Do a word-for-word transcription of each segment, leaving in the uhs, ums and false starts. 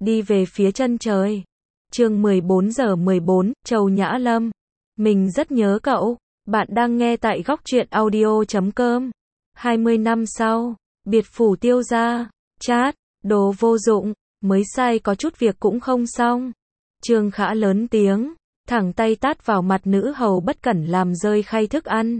đi về phía chân trời. Chương mười bốn giờ mười bốn, Châu Nhã Lâm. Mình rất nhớ cậu. Bạn đang nghe tại góc truyện audio chấm com. hai mươi năm sau, biệt phủ Tiêu gia. Chát, đồ vô dụng, mới sai có chút việc cũng không xong. Trương Khả lớn tiếng, thẳng tay tát vào mặt nữ hầu bất cẩn làm rơi khay thức ăn.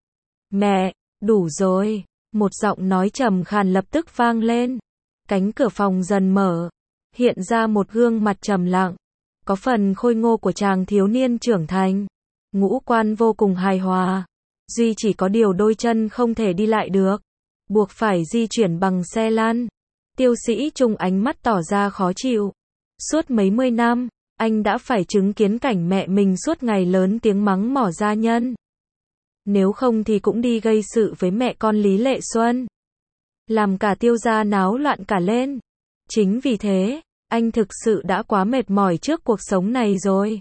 Mẹ, đủ rồi. Một giọng nói trầm khàn lập tức vang lên. Cánh cửa phòng dần mở, hiện ra một gương mặt trầm lặng, có phần khôi ngô của chàng thiếu niên trưởng thành. Ngũ quan vô cùng hài hòa, duy chỉ có điều đôi chân không thể đi lại được, buộc phải di chuyển bằng xe lăn. Tiêu Sĩ Trung ánh mắt tỏ ra khó chịu. Suốt mấy mươi năm, anh đã phải chứng kiến cảnh mẹ mình suốt ngày lớn tiếng mắng mỏ gia nhân. Nếu không thì cũng đi gây sự với mẹ con Lý Lệ Xuân, làm cả Tiêu gia náo loạn cả lên. Chính vì thế, anh thực sự đã quá mệt mỏi trước cuộc sống này rồi.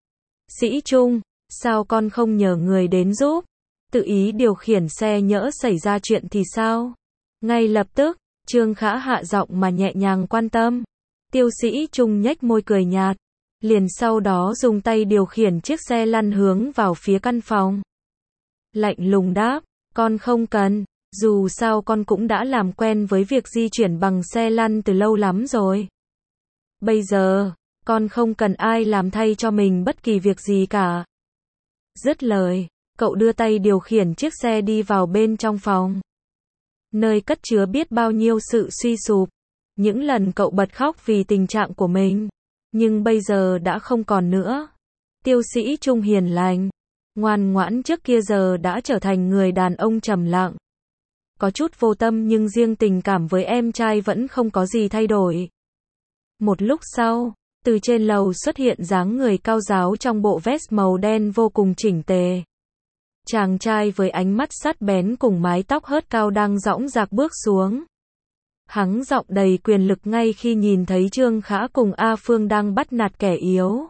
Sĩ Trung, sao con không nhờ người đến giúp? Tự ý điều khiển xe nhỡ xảy ra chuyện thì sao? Ngay lập tức, Trương Khả hạ giọng mà nhẹ nhàng quan tâm. Tiêu Sĩ Trung nhếch môi cười nhạt, liền sau đó dùng tay điều khiển chiếc xe lăn hướng vào phía căn phòng. Lạnh lùng đáp, con không cần, dù sao con cũng đã làm quen với việc di chuyển bằng xe lăn từ lâu lắm rồi. Bây giờ, con không cần ai làm thay cho mình bất kỳ việc gì cả. Dứt lời, cậu đưa tay điều khiển chiếc xe đi vào bên trong phòng, nơi cất chứa biết bao nhiêu sự suy sụp. Những lần cậu bật khóc vì tình trạng của mình, nhưng bây giờ đã không còn nữa. Tiêu Sĩ Trung hiền lành, ngoan ngoãn trước kia giờ đã trở thành người đàn ông trầm lặng, có chút vô tâm, nhưng riêng tình cảm với em trai vẫn không có gì thay đổi. Một lúc sau, từ trên lầu xuất hiện dáng người cao ráo trong bộ vest màu đen vô cùng chỉnh tề. Chàng trai với ánh mắt sắc bén cùng mái tóc hớt cao đang dõng dạc bước xuống. Hắn giọng đầy quyền lực ngay khi nhìn thấy Trương Khả cùng A Phương đang bắt nạt kẻ yếu.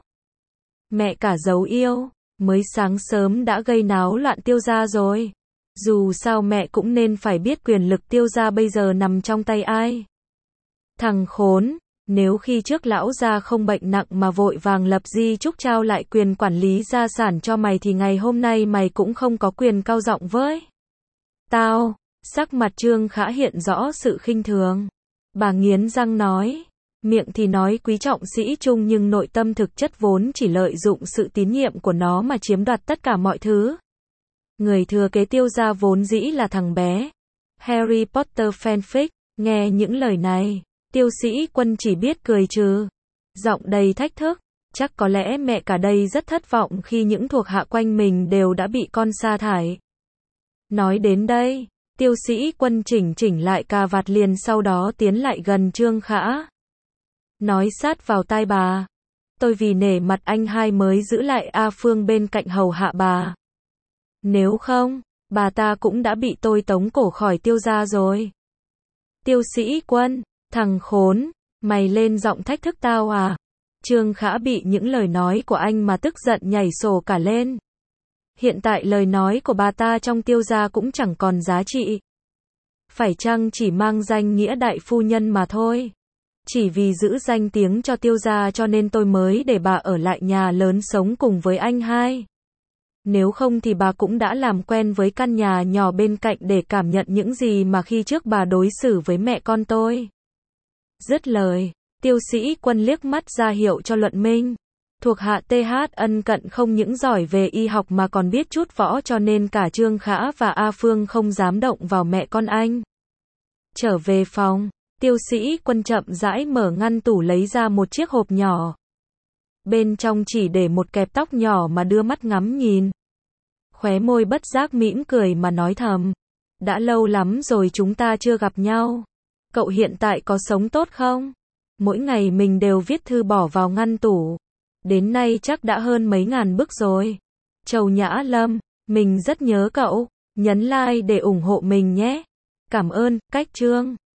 Mẹ cả giấu yêu, mới sáng sớm đã gây náo loạn Tiêu gia rồi. Dù sao mẹ cũng nên phải biết quyền lực Tiêu gia bây giờ nằm trong tay ai. Thằng khốn, nếu khi trước lão gia không bệnh nặng mà vội vàng lập di chúc trao lại quyền quản lý gia sản cho mày thì ngày hôm nay mày cũng không có quyền cao giọng với tao. Sắc mặt Trương Khả hiện rõ sự khinh thường. Bà nghiến răng nói, miệng thì nói quý trọng Sĩ Trung nhưng nội tâm thực chất vốn chỉ lợi dụng sự tín nhiệm của nó mà chiếm đoạt tất cả mọi thứ. Người thừa kế Tiêu gia vốn dĩ là thằng bé Harry Potter fanfic. Nghe những lời này, Tiêu Sĩ Quân chỉ biết cười trừ, giọng đầy thách thức. Chắc có lẽ mẹ cả đây rất thất vọng khi những thuộc hạ quanh mình đều đã bị con sa thải. Nói đến đây, Tiêu Sĩ Quân chỉnh chỉnh lại cà vạt liền sau đó tiến lại gần Trương Khả, nói sát vào tai bà, tôi vì nể mặt anh hai mới giữ lại A Phương bên cạnh hầu hạ bà. Nếu không, bà ta cũng đã bị tôi tống cổ khỏi Tiêu gia rồi. Tiêu Sĩ Quân, thằng khốn, mày lên giọng thách thức tao à? Trương Khả bị những lời nói của anh mà tức giận nhảy sổ cả lên. Hiện tại lời nói của bà ta trong Tiêu gia cũng chẳng còn giá trị. Phải chăng chỉ mang danh nghĩa đại phu nhân mà thôi. Chỉ vì giữ danh tiếng cho Tiêu gia cho nên tôi mới để bà ở lại nhà lớn sống cùng với anh hai. Nếu không thì bà cũng đã làm quen với căn nhà nhỏ bên cạnh để cảm nhận những gì mà khi trước bà đối xử với mẹ con tôi. Dứt lời, Tiêu Sĩ Quân liếc mắt ra hiệu cho Luận Minh. Thuộc hạ tê hát ân cận không những giỏi về y học mà còn biết chút võ cho nên cả Trương Khả và A Phương không dám động vào mẹ con anh. Trở về phòng, Tiêu Sĩ Quân chậm rãi mở ngăn tủ lấy ra một chiếc hộp nhỏ. Bên trong chỉ để một kẹp tóc nhỏ mà đưa mắt ngắm nhìn. Khóe môi bất giác mỉm cười mà nói thầm, đã lâu lắm rồi chúng ta chưa gặp nhau. Cậu hiện tại có sống tốt không? Mỗi ngày mình đều viết thư bỏ vào ngăn tủ. Đến nay chắc đã hơn mấy ngàn bức rồi. Châu Nhã Lâm, mình rất nhớ cậu. Nhấn like để ủng hộ mình nhé. Cảm ơn, cách chương.